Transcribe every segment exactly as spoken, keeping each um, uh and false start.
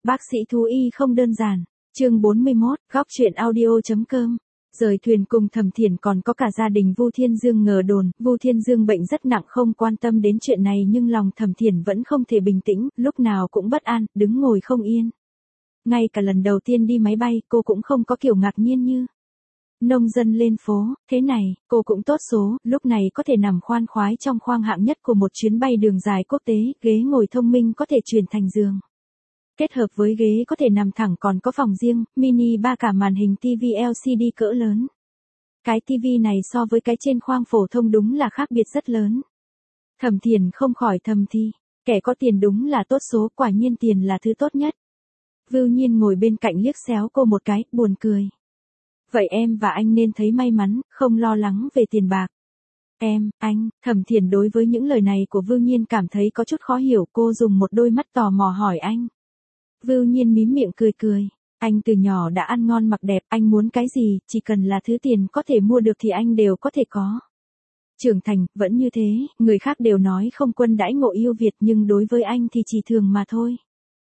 Bác sĩ thú y không đơn giản. Chương bốn mươi mốt, góc truyện audio.com. Rời thuyền cùng Thẩm Thiển còn có cả gia đình Vu Thiên Dương ngờ đồn, Vu Thiên Dương bệnh rất nặng không quan tâm đến chuyện này nhưng lòng Thẩm Thiển vẫn không thể bình tĩnh, lúc nào cũng bất an, đứng ngồi không yên. Ngay cả lần đầu tiên đi máy bay, cô cũng không có kiểu ngạc nhiên như nông dân lên phố, thế này, cô cũng tốt số, lúc này có thể nằm khoan khoái trong khoang hạng nhất của một chuyến bay đường dài quốc tế, ghế ngồi thông minh có thể chuyển thành giường. Kết hợp với ghế có thể nằm thẳng còn có phòng riêng, mini ba cả màn hình ti vi lờ xê đê cỡ lớn. Cái tivi này so với cái trên khoang phổ thông đúng là khác biệt rất lớn. Thẩm Thiển không khỏi thầm thì, kẻ có tiền đúng là tốt số, quả nhiên tiền là thứ tốt nhất. Vưu Nhiên ngồi bên cạnh liếc xéo cô một cái, buồn cười. Vậy em và anh nên thấy may mắn, không lo lắng về tiền bạc. Em, anh, Thẩm Thiển đối với những lời này của Vưu Nhiên cảm thấy có chút khó hiểu, cô dùng một đôi mắt tò mò hỏi anh. Vưu Nhiên mím miệng cười cười, anh từ nhỏ đã ăn ngon mặc đẹp, anh muốn cái gì, chỉ cần là thứ tiền có thể mua được thì anh đều có thể có. Trưởng thành, vẫn như thế, người khác đều nói không quân đãi ngộ yêu Việt nhưng đối với anh thì chỉ thường mà thôi.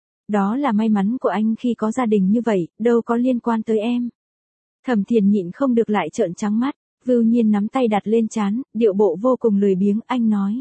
Đó là may mắn của anh khi có gia đình như vậy, đâu có liên quan tới em. Thẩm Thiển nhịn không được lại trợn trắng mắt, Vưu Nhiên nắm tay đặt lên trán, điệu bộ vô cùng lười biếng, anh nói.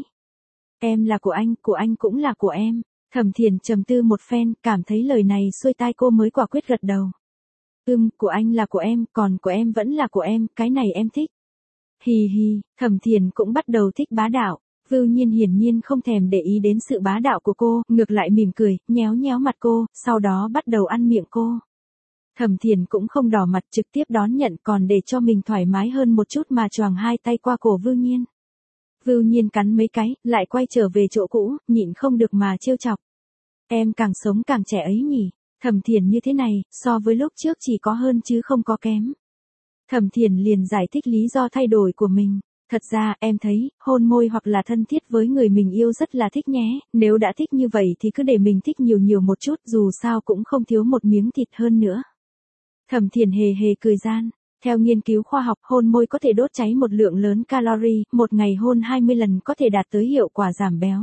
Em là của anh, của anh cũng là của em. Thẩm Thiển trầm tư một phen, cảm thấy lời này xuôi tai cô mới quả quyết gật đầu. Ừm, của anh là của em, còn của em vẫn là của em, cái này em thích. Hì hì, Thẩm Thiển cũng bắt đầu thích bá đạo. Vưu Nhiên hiển nhiên không thèm để ý đến sự bá đạo của cô, ngược lại mỉm cười, nhéo nhéo mặt cô, sau đó bắt đầu ăn miệng cô. Thẩm Thiển cũng không đỏ mặt trực tiếp đón nhận còn để cho mình thoải mái hơn một chút mà choàng hai tay qua cổ Vưu Nhiên. Vưu Nhiên cắn mấy cái, lại quay trở về chỗ cũ, nhịn không được mà trêu chọc. Em càng sống càng trẻ ấy nhỉ, Thẩm Thiển như thế này, so với lúc trước chỉ có hơn chứ không có kém. Thẩm Thiển liền giải thích lý do thay đổi của mình. Thật ra, em thấy, hôn môi hoặc là thân thiết với người mình yêu rất là thích nhé, nếu đã thích như vậy thì cứ để mình thích nhiều nhiều một chút, dù sao cũng không thiếu một miếng thịt hơn nữa. Thẩm Thiển hề hề cười gian. Theo nghiên cứu khoa học, hôn môi có thể đốt cháy một lượng lớn calorie, một ngày hôn hai mươi lần có thể đạt tới hiệu quả giảm béo.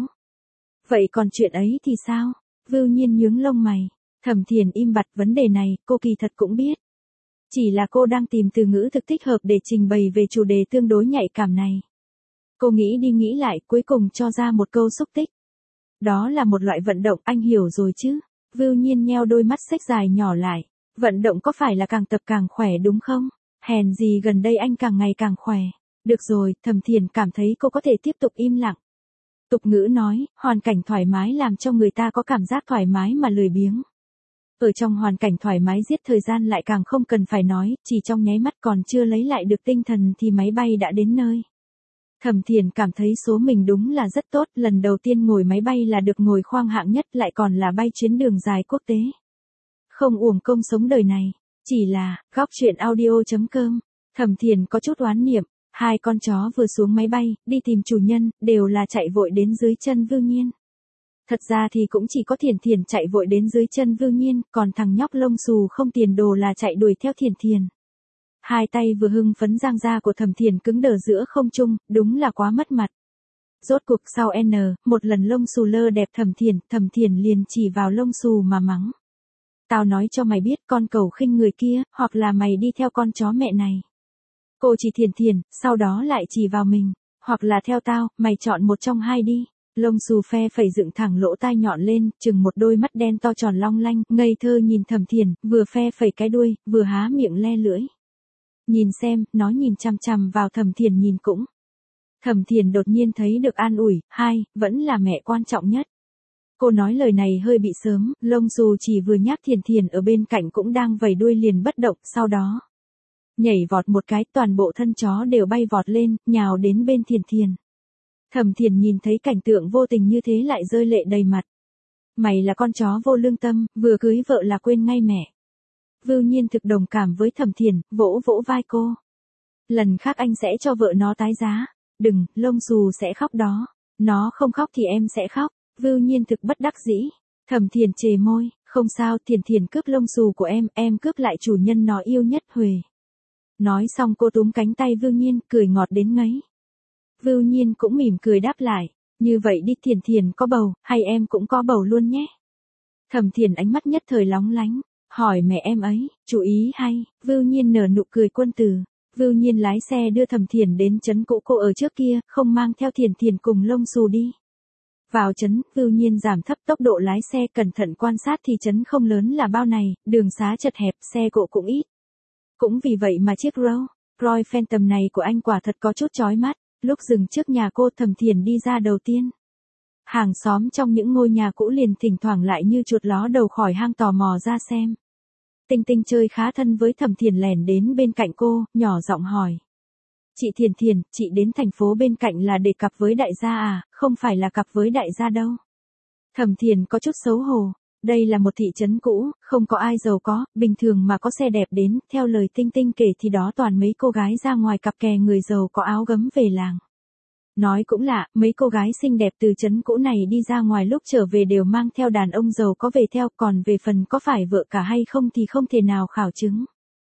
Vậy còn chuyện ấy thì sao? Vưu Nhiên nhướng lông mày. Thẩm Thiển im bặt, vấn đề này, cô kỳ thật cũng biết. Chỉ là cô đang tìm từ ngữ thực thích hợp để trình bày về chủ đề tương đối nhạy cảm này. Cô nghĩ đi nghĩ lại, cuối cùng cho ra một câu xúc tích. Đó là một loại vận động, anh hiểu rồi chứ? Vưu Nhiên nheo đôi mắt xếch dài nhỏ lại. Vận động có phải là càng tập càng khỏe đúng không? Hèn gì gần đây anh càng ngày càng khỏe. Được rồi, Thẩm Thiển cảm thấy cô có thể tiếp tục im lặng. Tục ngữ nói, hoàn cảnh thoải mái làm cho người ta có cảm giác thoải mái mà lười biếng. Ở trong hoàn cảnh thoải mái giết thời gian lại càng không cần phải nói, chỉ trong nháy mắt còn chưa lấy lại được tinh thần thì máy bay đã đến nơi. Thẩm Thiển cảm thấy số mình đúng là rất tốt, lần đầu tiên ngồi máy bay là được ngồi khoang hạng nhất lại còn là bay chuyến đường dài quốc tế. Không uổng công sống đời này, chỉ là, góc truyện audio.com, Thẩm Thiển có chút oán niệm, hai con chó vừa xuống máy bay, đi tìm chủ nhân, đều là chạy vội đến dưới chân Vưu Nhiên. Thật ra thì cũng chỉ có Thiển Thiển chạy vội đến dưới chân Vưu Nhiên, còn thằng nhóc lông xù không tiền đồ là chạy đuổi theo Thiển Thiển. Hai tay vừa hưng phấn giang ra của Thẩm Thiển cứng đờ giữa không trung, đúng là quá mất mặt. Rốt cuộc sau N, một lần lông xù lơ đẹp Thẩm Thiển, Thẩm Thiển liền chỉ vào lông xù mà mắng. Tao nói cho mày biết con cẩu khinh người kia, hoặc là mày đi theo con chó mẹ này. Cô chỉ Thiển Thiển, sau đó lại chỉ vào mình, hoặc là theo tao, mày chọn một trong hai đi. Lông xù phe phẩy dựng thẳng lỗ tai nhọn lên, chừng một đôi mắt đen to tròn long lanh, ngây thơ nhìn Thẩm Thiển, vừa phe phẩy cái đuôi, vừa há miệng le lưỡi. Nhìn xem, nó nhìn chằm chằm vào Thẩm Thiển nhìn cũng. Thẩm Thiển đột nhiên thấy được an ủi, hai, vẫn là mẹ quan trọng nhất. Cô nói lời này hơi bị sớm, lông xù chỉ vừa nhắc Thiển Thiển ở bên cạnh cũng đang vẩy đuôi liền bất động, sau đó nhảy vọt một cái, toàn bộ thân chó đều bay vọt lên, nhào đến bên Thiển Thiển. Thẩm Thiển nhìn thấy cảnh tượng vô tình như thế lại rơi lệ đầy mặt. Mày là con chó vô lương tâm, vừa cưới vợ là quên ngay mẹ. Vưu Nhiên thực đồng cảm với Thẩm Thiển, vỗ vỗ vai cô. Lần khác anh sẽ cho vợ nó tái giá. Đừng, lông xù sẽ khóc đó. Nó không khóc thì em sẽ khóc. Vưu Nhiên thực bất đắc dĩ. Thẩm Thiển chề môi, không sao, Thiển Thiển cướp lông xù của em, em cướp lại chủ nhân nó yêu nhất Huề. Nói xong cô túm cánh tay Vưu Nhiên, cười ngọt đến ngấy. Vưu Nhiên cũng mỉm cười đáp lại, như vậy đi Thiển Thiển có bầu, hay em cũng có bầu luôn nhé. Thẩm Thiền ánh mắt nhất thời lóng lánh, hỏi mẹ em ấy, chú ý hay, Vưu Nhiên nở nụ cười quân tử. Vưu Nhiên lái xe đưa Thẩm Thiền đến trấn cũ cô ở trước kia, không mang theo Thiền Thiền cùng lông xù đi. Vào trấn, Vưu Nhiên giảm thấp tốc độ lái xe, cẩn thận quan sát thì trấn không lớn là bao này, đường xá chật hẹp, xe cộ cũng ít. Cũng vì vậy mà chiếc Rolls Royce Phantom này của anh quả thật có chút chói mắt. Lúc dừng trước nhà cô, Thẩm Thiền đi ra đầu tiên. Hàng xóm trong những ngôi nhà cũ liền thỉnh thoảng lại như chuột ló đầu khỏi hang tò mò ra xem. Tinh Tinh chơi khá thân với Thẩm Thiền lẻn đến bên cạnh cô, nhỏ giọng hỏi. Chị Thiền Thiền, chị đến thành phố bên cạnh là để cặp với đại gia à, không phải là cặp với đại gia đâu. Thẩm Thiền có chút xấu hổ. Đây là một thị trấn cũ, không có ai giàu có, bình thường mà có xe đẹp đến, theo lời Tinh Tinh kể thì đó toàn mấy cô gái ra ngoài cặp kè người giàu có áo gấm về làng. Nói cũng lạ, mấy cô gái xinh đẹp từ trấn cũ này đi ra ngoài lúc trở về đều mang theo đàn ông giàu có về theo, còn về phần có phải vợ cả hay không thì không thể nào khảo chứng.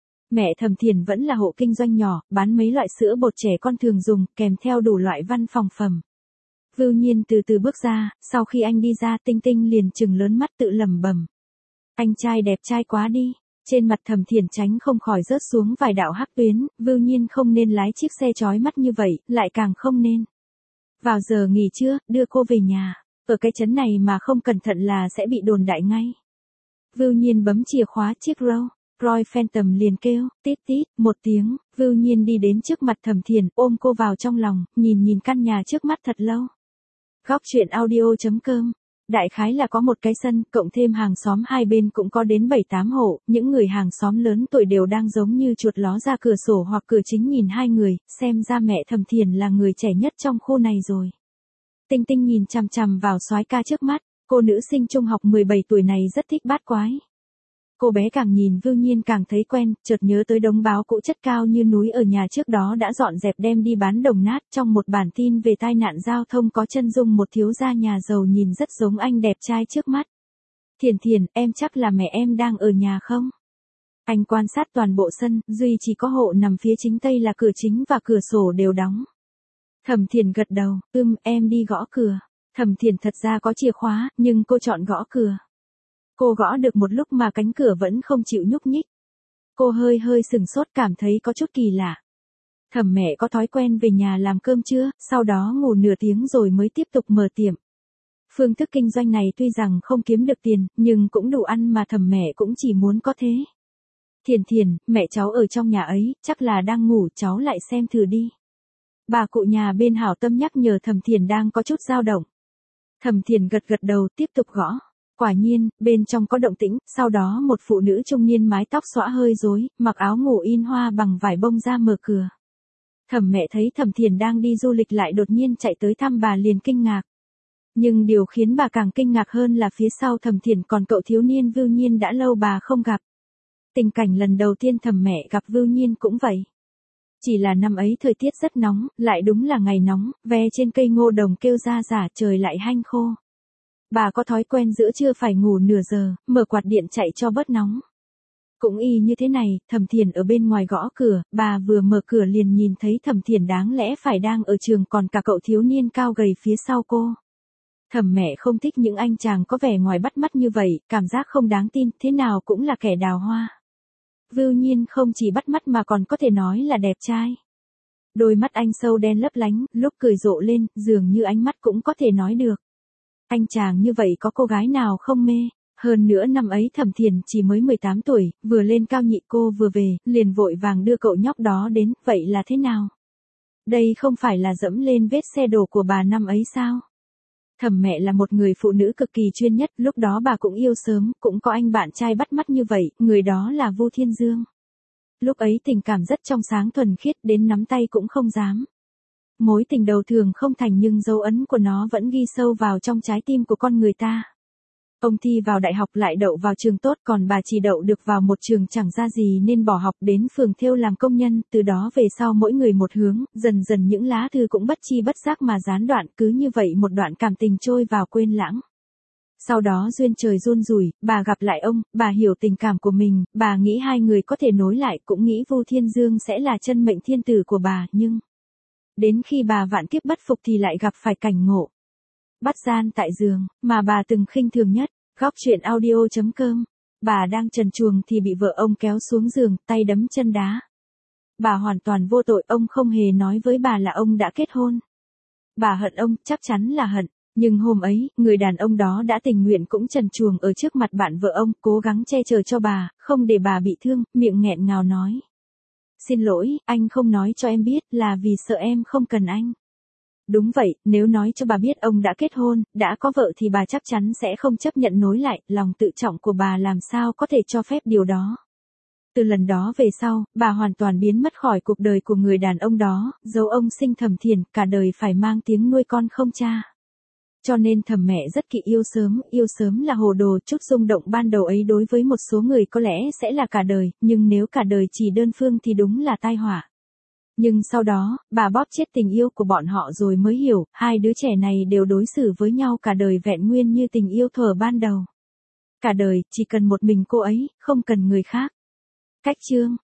Mẹ Thẩm Thiền vẫn là hộ kinh doanh nhỏ, bán mấy loại sữa bột trẻ con thường dùng, kèm theo đủ loại văn phòng phẩm. Vưu Nhiên từ từ bước ra, sau khi anh đi ra Tinh Tinh liền trừng lớn mắt tự lẩm bẩm. Anh trai đẹp trai quá đi. Trên mặt Thẩm Thiền tránh không khỏi rớt xuống vài đạo hắc tuyến, Vưu Nhiên không nên lái chiếc xe chói mắt như vậy, lại càng không nên. Vào giờ nghỉ trưa, đưa cô về nhà. Ở cái trấn này mà không cẩn thận là sẽ bị đồn đại ngay. Vưu Nhiên bấm chìa khóa chiếc Rolls Royce Phantom liền kêu, tít tít, một tiếng, Vưu Nhiên đi đến trước mặt Thẩm Thiền, ôm cô vào trong lòng, nhìn nhìn căn nhà trước mắt thật lâu. Góc truyện audio chấm com. Đại khái là có một cái sân, cộng thêm hàng xóm hai bên cũng có đến bảy tám hộ, những người hàng xóm lớn tuổi đều đang giống như chuột ló ra cửa sổ hoặc cửa chính nhìn hai người, xem ra mẹ Thẩm Thiền là người trẻ nhất trong khu này rồi. Tinh Tinh nhìn chằm chằm vào soái ca trước mắt, cô nữ sinh trung học mười bảy tuổi này rất thích bát quái. Cô bé càng nhìn Vưu Nhiên càng thấy quen, chợt nhớ tới đống báo cũ chất cao như núi ở nhà trước đó đã dọn dẹp đem đi bán đồng nát. Trong một bản tin về tai nạn giao thông có chân dung một thiếu gia nhà giàu nhìn rất giống anh đẹp trai trước mắt. Thiền Thiền, em chắc là mẹ em đang ở nhà không? Anh quan sát toàn bộ sân, duy chỉ có hộ nằm phía chính tây là cửa chính và cửa sổ đều đóng. Thẩm Thiền gật đầu, ưm, em đi gõ cửa. Thẩm Thiền thật ra có chìa khóa, nhưng cô chọn gõ cửa. Cô gõ được một lúc mà cánh cửa vẫn không chịu nhúc nhích. Cô hơi hơi sừng sốt cảm thấy có chút kỳ lạ. Thẩm mẹ có thói quen về nhà làm cơm trưa, sau đó ngủ nửa tiếng rồi mới tiếp tục mở tiệm. Phương thức kinh doanh này tuy rằng không kiếm được tiền, nhưng cũng đủ ăn mà Thẩm mẹ cũng chỉ muốn có thế. Thiền Thiền, mẹ cháu ở trong nhà ấy, chắc là đang ngủ, cháu lại xem thử đi. Bà cụ nhà bên hảo tâm nhắc nhở Thẩm Thiền đang có chút dao động. Thẩm Thiền gật gật đầu tiếp tục gõ. Quả nhiên, bên trong có động tĩnh, sau đó một phụ nữ trung niên mái tóc xõa hơi rối, mặc áo ngủ in hoa bằng vải bông ra mở cửa. Thẩm mẹ thấy Thẩm Thiền đang đi du lịch lại đột nhiên chạy tới thăm bà liền kinh ngạc. Nhưng điều khiến bà càng kinh ngạc hơn là phía sau Thẩm Thiền còn cậu thiếu niên Vưu Nhiên đã lâu bà không gặp. Tình cảnh lần đầu tiên Thẩm mẹ gặp Vưu Nhiên cũng vậy. Chỉ là năm ấy thời tiết rất nóng, lại đúng là ngày nóng, ve trên cây ngô đồng kêu ra rả trời lại hanh khô. Bà có thói quen giữa trưa phải ngủ nửa giờ, mở quạt điện chạy cho bớt nóng. Cũng y như thế này, Thẩm Thiền ở bên ngoài gõ cửa, bà vừa mở cửa liền nhìn thấy Thẩm Thiền đáng lẽ phải đang ở trường còn cả cậu thiếu niên cao gầy phía sau cô. Thẩm mẹ không thích những anh chàng có vẻ ngoài bắt mắt như vậy, cảm giác không đáng tin, thế nào cũng là kẻ đào hoa. Vưu Nhiên không chỉ bắt mắt mà còn có thể nói là đẹp trai. Đôi mắt anh sâu đen lấp lánh, lúc cười rộ lên, dường như ánh mắt cũng có thể nói được. Anh chàng như vậy có cô gái nào không mê, hơn nữa năm ấy Thẩm Thiền chỉ mới mười tám tuổi, vừa lên cao nhị cô vừa về, liền vội vàng đưa cậu nhóc đó đến, vậy là thế nào? Đây không phải là dẫm lên vết xe đổ của bà năm ấy sao? Thẩm mẹ là một người phụ nữ cực kỳ chuyên nhất, lúc đó bà cũng yêu sớm, cũng có anh bạn trai bắt mắt như vậy, người đó là Vu Thiên Dương. Lúc ấy tình cảm rất trong sáng thuần khiết đến nắm tay cũng không dám. Mối tình đầu thường không thành nhưng dấu ấn của nó vẫn ghi sâu vào trong trái tim của con người ta. Ông thi vào đại học lại đậu vào trường tốt còn bà chỉ đậu được vào một trường chẳng ra gì nên bỏ học đến phường thêu làm công nhân, từ đó về sau mỗi người một hướng, dần dần những lá thư cũng bất chi bất giác mà gián đoạn, cứ như vậy một đoạn cảm tình trôi vào quên lãng. Sau đó duyên trời run rủi, bà gặp lại ông, bà hiểu tình cảm của mình, bà nghĩ hai người có thể nối lại, cũng nghĩ Vu Thiên Dương sẽ là chân mệnh thiên tử của bà, nhưng đến khi bà vạn kiếp bất phục thì lại gặp phải cảnh ngộ. Bắt gian tại giường, mà bà từng khinh thường nhất. Góc truyện audio chấm com. Bà đang trần truồng thì bị vợ ông kéo xuống giường, tay đấm chân đá. Bà hoàn toàn vô tội, ông không hề nói với bà là ông đã kết hôn. Bà hận ông, chắc chắn là hận. Nhưng hôm ấy, người đàn ông đó đã tình nguyện cũng trần truồng ở trước mặt bạn vợ ông, cố gắng che chở cho bà, không để bà bị thương, miệng nghẹn ngào nói. Xin lỗi, anh không nói cho em biết là vì sợ em không cần anh. Đúng vậy, nếu nói cho bà biết ông đã kết hôn, đã có vợ thì bà chắc chắn sẽ không chấp nhận nối lại, lòng tự trọng của bà làm sao có thể cho phép điều đó. Từ lần đó về sau, bà hoàn toàn biến mất khỏi cuộc đời của người đàn ông đó, dấu ông sinh Thẩm Thiền, cả đời phải mang tiếng nuôi con không cha. Cho nên Thẩm mẹ rất kỵ yêu sớm, yêu sớm là hồ đồ, chút rung động ban đầu ấy đối với một số người có lẽ sẽ là cả đời, nhưng nếu cả đời chỉ đơn phương thì đúng là tai họa. Nhưng sau đó, bà bóp chết tình yêu của bọn họ rồi mới hiểu, hai đứa trẻ này đều đối xử với nhau cả đời vẹn nguyên như tình yêu thuở ban đầu. Cả đời, chỉ cần một mình cô ấy, không cần người khác. Cách chương